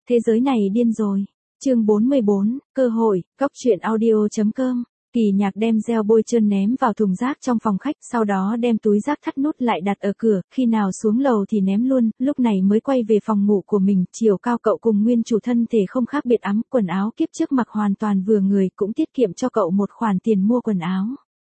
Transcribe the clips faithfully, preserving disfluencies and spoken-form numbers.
Thế giới này điên rồi. Chương bốn mươi bốn, cơ hội, góc truyện audio chấm com. Kỳ Nhạc đem gel bôi trơn ném vào thùng rác trong phòng khách, sau đó đem túi rác thắt nút lại đặt ở cửa, khi nào xuống lầu thì ném luôn, lúc này mới quay về phòng ngủ của mình. Chiều cao cậu cùng nguyên chủ thân thể không khác biệt ắm, quần áo kiếp trước mặc hoàn toàn vừa người, cũng tiết kiệm cho cậu một khoản tiền mua quần áo.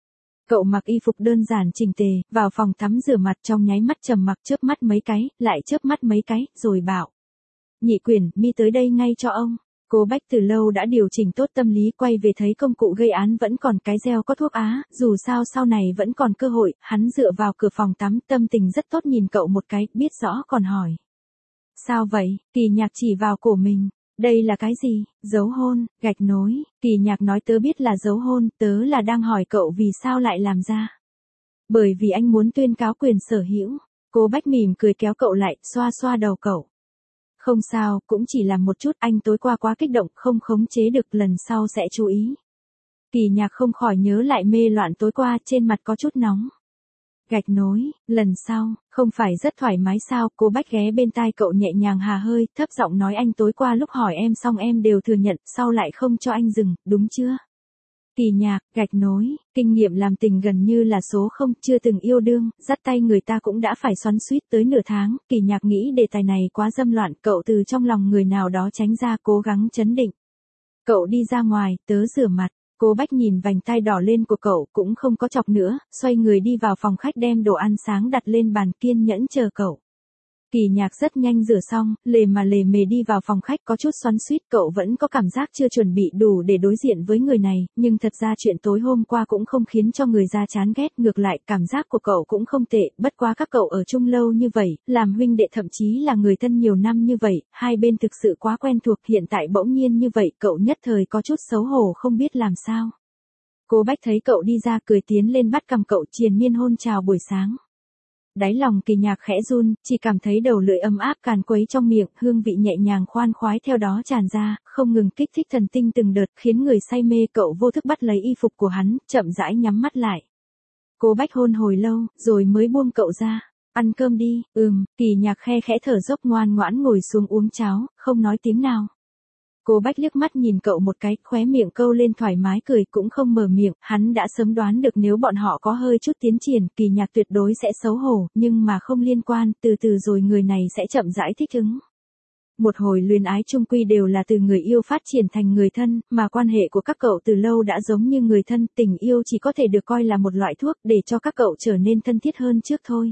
Cậu mặc y phục đơn giản chỉnh tề, vào phòng tắm rửa mặt, trong nháy mắt trầm mặc, chớp mắt mấy cái, lại chớp mắt mấy cái, rồi bảo: "Nhị Quyển, mi tới đây ngay cho ông." Cố Bách từ lâu đã điều chỉnh tốt tâm lý, quay về thấy công cụ gây án vẫn còn, cái gel có thuốc á, dù sao sau này vẫn còn cơ hội. Hắn dựa vào cửa phòng tắm, tâm tình rất tốt, nhìn cậu một cái, biết rõ còn hỏi: "Sao vậy?" Kỳ Nhạc chỉ vào cổ mình: "Đây là cái gì?" "Dấu hôn, gạch nối." Kỳ Nhạc nói: "Tớ biết là dấu hôn, tớ là đang hỏi cậu vì sao lại làm ra." "Bởi vì anh muốn tuyên cáo quyền sở hữu." Cố Bách mỉm cười kéo cậu lại, xoa xoa đầu cậu: "Không sao, cũng chỉ là một chút, anh tối qua quá kích động, không khống chế được, lần sau sẽ chú ý." Kỳ Nhạc không khỏi nhớ lại mê loạn tối qua, trên mặt có chút nóng. "Gạch nối, lần sau, không phải rất thoải mái sao?" Cố Bách ghé bên tai cậu nhẹ nhàng hà hơi, thấp giọng nói: "Anh tối qua lúc hỏi em xong em đều thừa nhận, sau lại không cho anh dừng, đúng chưa?" Kỳ Nhạc: "Gạch nối, kinh nghiệm làm tình gần như là số không, chưa từng yêu đương, dắt tay người ta cũng đã phải xoắn xuýt tới nửa tháng." Kỳ Nhạc nghĩ đề tài này quá dâm loạn, cậu từ trong lòng người nào đó tránh ra, cố gắng trấn định. "Cậu đi ra ngoài, tớ rửa mặt." Cố Bách nhìn vành tai đỏ lên của cậu, cũng không có chọc nữa, xoay người đi vào phòng khách đem đồ ăn sáng đặt lên bàn, kiên nhẫn chờ cậu. Kỳ Nhạc rất nhanh rửa xong, lề mà lề mề đi vào phòng khách, có chút xoắn xuýt, cậu vẫn có cảm giác chưa chuẩn bị đủ để đối diện với người này, nhưng thật ra chuyện tối hôm qua cũng không khiến cho người ra chán ghét, ngược lại, cảm giác của cậu cũng không tệ, bất quá các cậu ở chung lâu như vậy, làm huynh đệ thậm chí là người thân nhiều năm như vậy, hai bên thực sự quá quen thuộc, hiện tại bỗng nhiên như vậy, cậu nhất thời có chút xấu hổ không biết làm sao. Cố Bách thấy cậu đi ra, cười tiến lên bắt cầm cậu, triền miên hôn chào buổi sáng. Đáy lòng Kỳ Nhạc khẽ run, chỉ cảm thấy đầu lưỡi ấm áp càn quấy trong miệng, hương vị nhẹ nhàng khoan khoái theo đó tràn ra, không ngừng kích thích thần tinh từng đợt, khiến người say mê. Cậu vô thức bắt lấy y phục của hắn, chậm rãi nhắm mắt lại. Cố Bách hôn hồi lâu, rồi mới buông cậu ra. "Ăn cơm đi." "Ừm." Kỳ Nhạc khe khẽ thở dốc, ngoan ngoãn ngồi xuống uống cháo, không nói tiếng nào. Cố Bách liếc mắt nhìn cậu một cái, khóe miệng câu lên thoải mái cười, cũng không mở miệng, hắn đã sớm đoán được nếu bọn họ có hơi chút tiến triển, Kỳ Nhạc tuyệt đối sẽ xấu hổ, nhưng mà không liên quan, từ từ rồi người này sẽ chậm rãi thích ứng. Một hồi luyến ái chung quy đều là từ người yêu phát triển thành người thân, mà quan hệ của các cậu từ lâu đã giống như người thân, tình yêu chỉ có thể được coi là một loại thuốc để cho các cậu trở nên thân thiết hơn trước thôi.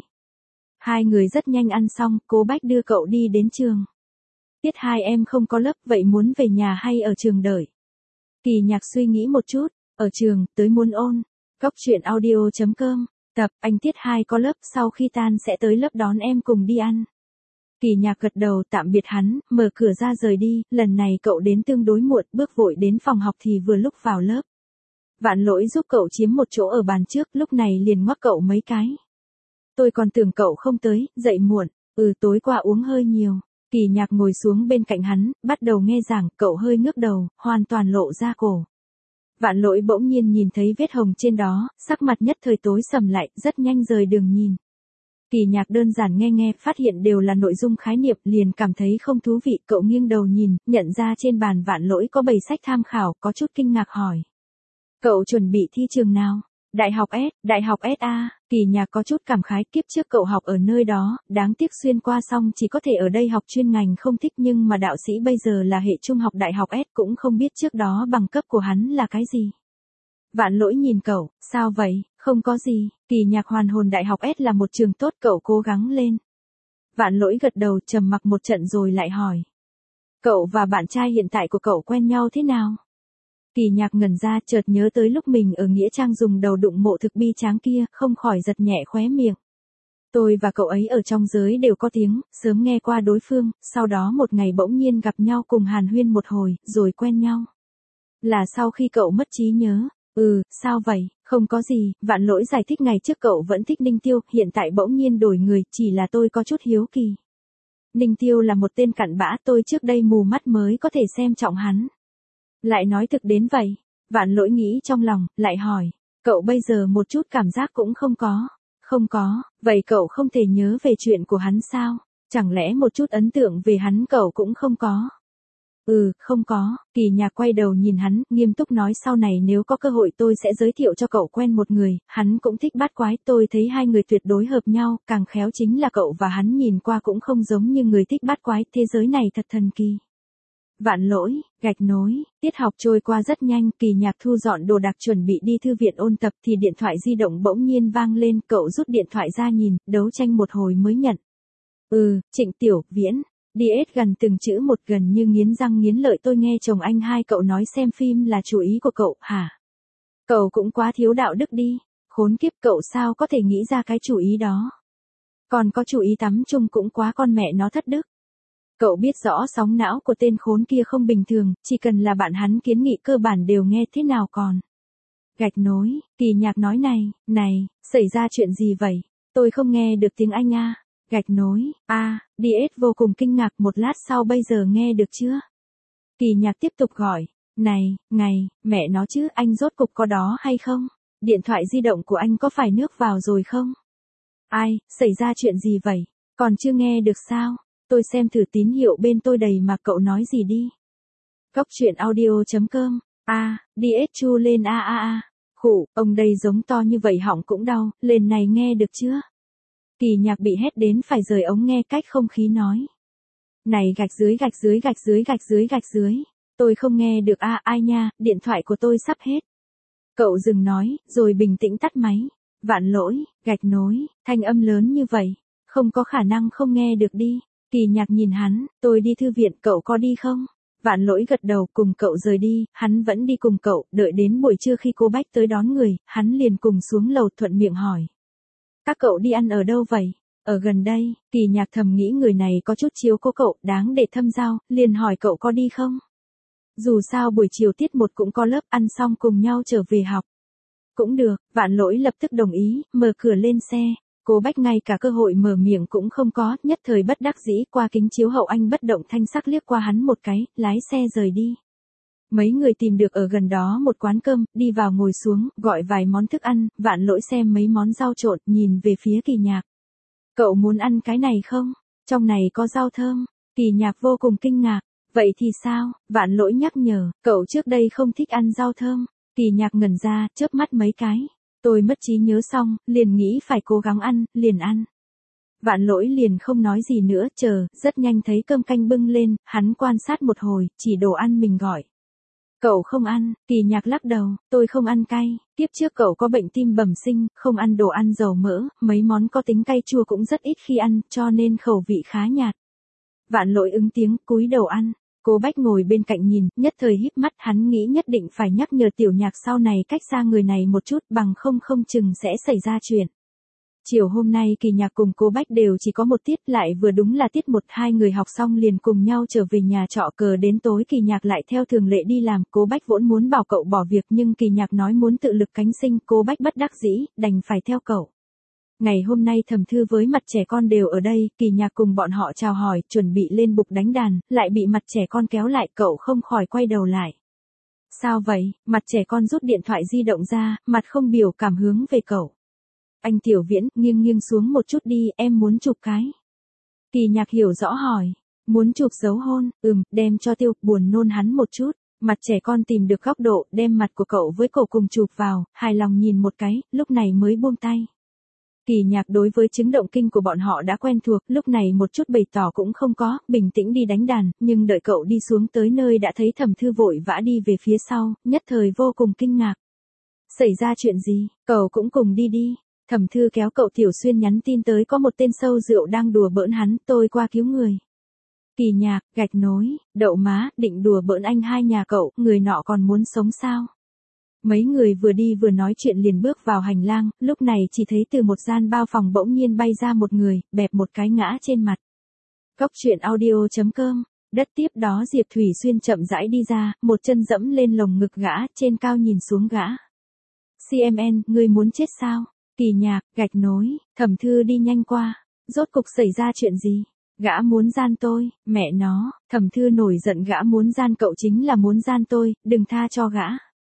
Hai người rất nhanh ăn xong, Cố Bách đưa cậu đi đến trường. "Tiết hai em không có lớp, vậy muốn về nhà hay ở trường đợi?" Kỳ Nhạc suy nghĩ một chút: "Ở trường, tới muốn ôn." Góc truyện audio chấm com. Tập: Anh tiết hai có lớp, sau khi tan sẽ tới lớp đón em cùng đi ăn. Kỳ Nhạc gật đầu tạm biệt hắn, mở cửa ra rời đi, lần này cậu đến tương đối muộn, bước vội đến phòng học thì vừa lúc vào lớp. Vạn Lỗi giúp cậu chiếm một chỗ ở bàn trước, lúc này liền ngoắc cậu mấy cái. "Tôi còn tưởng cậu không tới, dậy muộn." "Ừ, tối qua uống hơi nhiều." Kỳ Nhạc ngồi xuống bên cạnh hắn, bắt đầu nghe giảng, cậu hơi ngước đầu, hoàn toàn lộ ra cổ. Vạn Lỗi bỗng nhiên nhìn thấy vết hồng trên đó, sắc mặt nhất thời tối sầm lại, rất nhanh rời đường nhìn. Kỳ Nhạc đơn giản nghe nghe, phát hiện đều là nội dung khái niệm, liền cảm thấy không thú vị, cậu nghiêng đầu nhìn, nhận ra trên bàn Vạn Lỗi có bầy sách tham khảo, có chút kinh ngạc hỏi: "Cậu chuẩn bị thi trường nào?" "Đại học S, Đại học ét a." Kỳ Nhạc có chút cảm khái, kiếp trước cậu học ở nơi đó, đáng tiếc xuyên qua xong chỉ có thể ở đây học chuyên ngành không thích, nhưng mà đạo sĩ bây giờ là hệ trung học Đại học S, cũng không biết trước đó bằng cấp của hắn là cái gì. Vạn Lỗi nhìn cậu: "Sao vậy?" "Không có gì." Kỳ Nhạc hoàn hồn: Đại học S là một trường tốt, cậu cố gắng lên. Vạn Lỗi gật đầu, trầm mặc một trận rồi lại hỏi: "Cậu và bạn trai hiện tại của cậu quen nhau thế nào?" Kỳ Nhạc ngẩn ra, chợt nhớ tới lúc mình ở nghĩa trang dùng đầu đụng mộ thực bi tráng kia, không khỏi giật nhẹ khóe miệng. "Tôi và cậu ấy ở trong giới đều có tiếng, sớm nghe qua đối phương, sau đó một ngày bỗng nhiên gặp nhau cùng hàn huyên một hồi, rồi quen nhau." "Là sau khi cậu mất trí nhớ?" "Ừ, sao vậy?" "Không có gì." Vạn Lỗi giải thích: "Ngày trước cậu vẫn thích Ninh Tiêu, hiện tại bỗng nhiên đổi người, chỉ là tôi có chút hiếu kỳ. Ninh Tiêu là một tên cặn bã, tôi trước đây mù mắt mới có thể xem trọng hắn." "Lại nói thực đến vậy?" Vạn Lỗi nghĩ trong lòng, lại hỏi: "Cậu bây giờ một chút cảm giác cũng không có?" "Không có." "Vậy cậu không thể nhớ về chuyện của hắn sao? Chẳng lẽ một chút ấn tượng về hắn cậu cũng không có?" Ừ, không có, Kỳ Nhạc quay đầu nhìn hắn, nghiêm túc nói sau này nếu có cơ hội tôi sẽ giới thiệu cho cậu quen một người, hắn cũng thích bát quái, tôi thấy hai người tuyệt đối hợp nhau, càng khéo chính là cậu và hắn nhìn qua cũng không giống như người thích bát quái, thế giới này thật thần kỳ. Vạn lỗi, gạch nối, tiết học trôi qua rất nhanh, Kỳ Nhạc thu dọn đồ đạc chuẩn bị đi thư viện ôn tập thì điện thoại di động bỗng nhiên vang lên, cậu rút điện thoại ra nhìn, đấu tranh một hồi mới nhận. Ừ, Trịnh Tiểu Viễn. đê ét gần từng chữ một gần như nghiến răng nghiến lợi tôi nghe chồng anh hai cậu nói xem phim là chủ ý của cậu, hả? Cậu cũng quá thiếu đạo đức đi, khốn kiếp cậu sao có thể nghĩ ra cái chủ ý đó. Còn có chủ ý tắm chung cũng quá con mẹ nó thất đức. Cậu biết rõ sóng não của tên khốn kia không bình thường, chỉ cần là bạn hắn kiến nghị cơ bản đều nghe thế nào còn. Gạch nối, Kỳ Nhạc nói này, này, xảy ra chuyện gì vậy? Tôi không nghe được tiếng Anh a. Gạch nối, a, à, đê ét vô cùng kinh ngạc một lát sau bây giờ nghe được chưa? Kỳ Nhạc tiếp tục gọi, này, ngày, mẹ nó chứ anh rốt cục có đó hay không? Điện thoại di động của anh có phải nước vào rồi không? Ai, xảy ra chuyện gì vậy? Còn chưa nghe được sao? Tôi xem thử tín hiệu bên tôi đầy mà cậu nói gì đi. Góc chuyện audio chấm com, a, à, đê ét chu lên a a a, khụ, ông đây giống to như vậy họng cũng đau, lên này nghe được chưa? Kỳ Nhạc bị hét đến phải rời ống nghe cách không khí nói. Này gạch dưới gạch dưới gạch dưới gạch dưới gạch dưới, tôi không nghe được a à, ai nha, điện thoại của tôi sắp hết. Cậu dừng nói, rồi bình tĩnh tắt máy. Vạn lỗi, gạch nối, thanh âm lớn như vậy, không có khả năng không nghe được đi. Kỳ Nhạc nhìn hắn, tôi đi thư viện, cậu có đi không? Vạn lỗi gật đầu cùng cậu rời đi, hắn vẫn đi cùng cậu, đợi đến buổi trưa khi cô Bách tới đón người, hắn liền cùng xuống lầu thuận miệng hỏi. Các cậu đi ăn ở đâu vậy? Ở gần đây, Kỳ Nhạc thầm nghĩ người này có chút chiếu cố cậu, đáng để thâm giao, liền hỏi cậu có đi không? Dù sao buổi chiều tiết một cũng có lớp, ăn xong cùng nhau trở về học. Cũng được, Vạn lỗi lập tức đồng ý, mở cửa lên xe. Cô Bách ngay cả cơ hội mở miệng cũng không có, nhất thời bất đắc dĩ qua kính chiếu hậu anh bất động thanh sắc liếc qua hắn một cái, lái xe rời đi. Mấy người tìm được ở gần đó một quán cơm, đi vào ngồi xuống, gọi vài món thức ăn, Vạn lỗi xem mấy món rau trộn, nhìn về phía Kỳ Nhạc. Cậu muốn ăn cái này không? Trong này có rau thơm. Kỳ Nhạc vô cùng kinh ngạc. Vậy thì sao? Vạn lỗi nhắc nhở, cậu trước đây không thích ăn rau thơm. Kỳ Nhạc ngẩn ra, chớp mắt mấy cái. Tôi mất trí nhớ xong, liền nghĩ phải cố gắng ăn, liền ăn. Vạn lỗi liền không nói gì nữa, chờ, rất nhanh thấy cơm canh bưng lên, hắn quan sát một hồi, chỉ đồ ăn mình gọi. Cậu không ăn, Kỳ Nhạc lắc đầu, tôi không ăn cay, tiếp trước cậu có bệnh tim bẩm sinh, không ăn đồ ăn dầu mỡ, mấy món có tính cay chua cũng rất ít khi ăn, cho nên khẩu vị khá nhạt. Vạn lỗi ứng tiếng, cúi đầu ăn. Cô Bách ngồi bên cạnh nhìn, nhất thời híp mắt, hắn nghĩ nhất định phải nhắc nhở Tiểu Nhạc sau này cách xa người này một chút, bằng không không chừng sẽ xảy ra chuyện. Chiều hôm nay Kỳ Nhạc cùng cô Bách đều chỉ có một tiết, lại vừa đúng là tiết một, hai người học xong liền cùng nhau trở về nhà trọ, cờ đến tối Kỳ Nhạc lại theo thường lệ đi làm, cô Bách vốn muốn bảo cậu bỏ việc nhưng Kỳ Nhạc nói muốn tự lực cánh sinh, cô Bách bất đắc dĩ, đành phải theo cậu. Ngày hôm nay Thẩm Thư với Mặt Trẻ Con đều ở đây, Kỳ Nhạc cùng bọn họ chào hỏi, chuẩn bị lên bục đánh đàn, lại bị Mặt Trẻ Con kéo lại, cậu không khỏi quay đầu lại. Sao vậy? Mặt Trẻ Con rút điện thoại di động ra, mặt không biểu cảm hướng về cậu. Anh Tiểu Viễn, nghiêng nghiêng xuống một chút đi, em muốn chụp cái. Kỳ Nhạc hiểu rõ hỏi, muốn chụp dấu hôn, ừm, đem cho Tiêu, buồn nôn hắn một chút. Mặt Trẻ Con tìm được góc độ, đem mặt của cậu với cổ cùng chụp vào, hài lòng nhìn một cái, lúc này mới buông tay. Kỳ Nhạc đối với chứng động kinh của bọn họ đã quen thuộc, lúc này một chút bày tỏ cũng không có, bình tĩnh đi đánh đàn, nhưng đợi cậu đi xuống tới nơi đã thấy Thẩm Thư vội vã đi về phía sau, nhất thời vô cùng kinh ngạc. Xảy ra chuyện gì, cậu cũng cùng đi đi. Thẩm Thư kéo cậu Tiểu Xuyên nhắn tin tới có một tên sâu rượu đang đùa bỡn hắn, tôi qua cứu người. Kỳ Nhạc, gạch nối, đậu má, định đùa bỡn anh hai nhà cậu, người nọ còn muốn sống sao? Mấy người vừa đi vừa nói chuyện liền bước vào hành lang, lúc này chỉ thấy từ một gian bao phòng bỗng nhiên bay ra một người, bẹp một cái ngã trên mặt. Góc chuyện audio chấm com, đất tiếp đó Diệp Thủy Xuyên chậm rãi đi ra, một chân dẫm lên lồng ngực gã, trên cao nhìn xuống gã. xê em en, ngươi muốn chết sao? Kỳ Nhạc, gạch nối, Thẩm Thư đi nhanh qua, rốt cục xảy ra chuyện gì? Gã muốn gian tôi, mẹ nó, Thẩm Thư nổi giận gã muốn gian cậu chính là muốn gian tôi, đừng tha cho gã.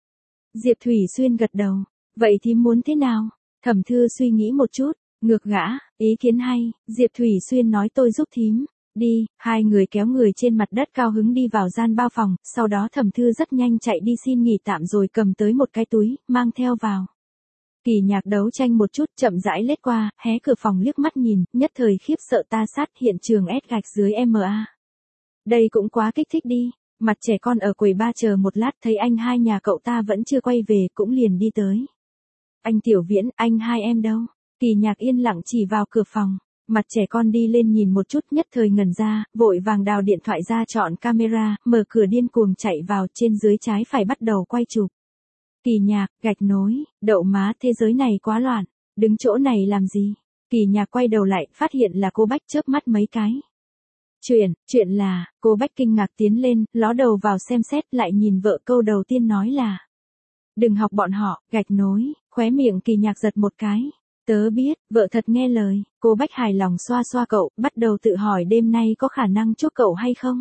Diệp Thủy Xuyên gật đầu, vậy thì muốn thế nào? Thẩm Thư suy nghĩ một chút, ngược gã, ý kiến hay, Diệp Thủy Xuyên nói tôi giúp thím. Đi, hai người kéo người trên mặt đất cao hứng đi vào gian bao phòng, sau đó Thẩm Thư rất nhanh chạy đi xin nghỉ tạm rồi cầm tới một cái túi, mang theo vào. Kỳ Nhạc đấu tranh một chút, chậm rãi lết qua, hé cửa phòng liếc mắt nhìn, nhất thời khiếp sợ ta sát hiện trường S gạch dưới em a. Đây cũng quá kích thích đi, mặt trẻ con ở quầy ba chờ một lát thấy anh hai nhà cậu ta vẫn chưa quay về cũng liền đi tới. Anh Tiểu Viễn, anh hai em đâu? Kỳ Nhạc yên lặng chỉ vào cửa phòng. Mặt trẻ con đi lên nhìn một chút nhất thời ngẩn ra, vội vàng đào điện thoại ra chọn camera, mở cửa điên cuồng chạy vào trên dưới trái phải bắt đầu quay chụp. Kỳ Nhạc, gạch nối, đậu má thế giới này quá loạn, đứng chỗ này làm gì? Kỳ Nhạc quay đầu lại, phát hiện là cô Bách chớp mắt mấy cái. Chuyện, chuyện là, cô Bách kinh ngạc tiến lên, ló đầu vào xem xét lại nhìn vợ câu đầu tiên nói là. Đừng học bọn họ, gạch nối, khóe miệng Kỳ Nhạc giật một cái. Tớ biết, vợ thật nghe lời, cô Bách hài lòng xoa xoa cậu, bắt đầu tự hỏi đêm nay có khả năng chúc cậu hay không.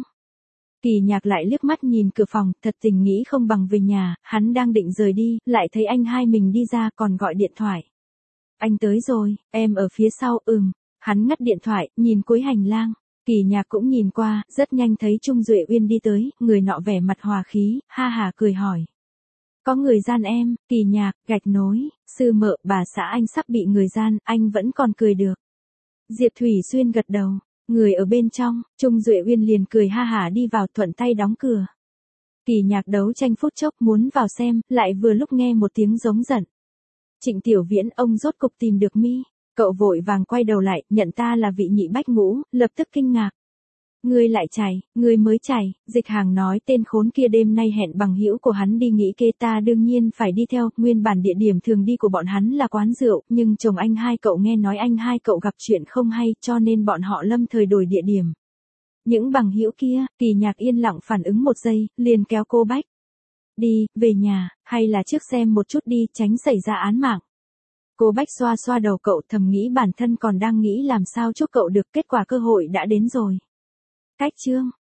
Kỳ Nhạc lại liếc mắt nhìn cửa phòng, thật tình nghĩ không bằng về nhà, hắn đang định rời đi, lại thấy anh hai mình đi ra còn gọi điện thoại. Anh tới rồi, em ở phía sau, ừm, hắn ngắt điện thoại, nhìn cuối hành lang. Kỳ Nhạc cũng nhìn qua, rất nhanh thấy Trung Duệ Uyên đi tới, người nọ vẻ mặt hòa khí, ha hà cười hỏi. Có người gian em, Kỳ Nhạc, gạch nối, sư mợ, bà xã anh sắp bị người gian, anh vẫn còn cười được. Diệp Thủy Xuyên gật đầu, người ở bên trong, Trung Duệ Uyên liền cười ha hả đi vào thuận tay đóng cửa. Kỳ Nhạc đấu tranh phút chốc muốn vào xem, lại vừa lúc nghe một tiếng giống giận. Trịnh Tiểu Viễn, ông rốt cục tìm được mi, cậu vội vàng quay đầu lại, nhận ta là vị nhị bách ngũ, lập tức kinh ngạc. Ngươi lại chảy, ngươi mới chảy, Dịch Hàng nói tên khốn kia đêm nay hẹn bằng hữu của hắn đi nghĩ kê ta đương nhiên phải đi theo, nguyên bản địa điểm thường đi của bọn hắn là quán rượu, nhưng chồng anh hai cậu nghe nói anh hai cậu gặp chuyện không hay cho nên bọn họ lâm thời đổi địa điểm. Những bằng hữu kia, Kỳ Nhạc yên lặng phản ứng một giây, liền kéo cô Bách. Đi, về nhà, hay là trước xem một chút đi, tránh xảy ra án mạng. Cô Bách xoa xoa đầu cậu thầm nghĩ bản thân còn đang nghĩ làm sao chúc cậu được kết quả cơ hội đã đến rồi. Cách chương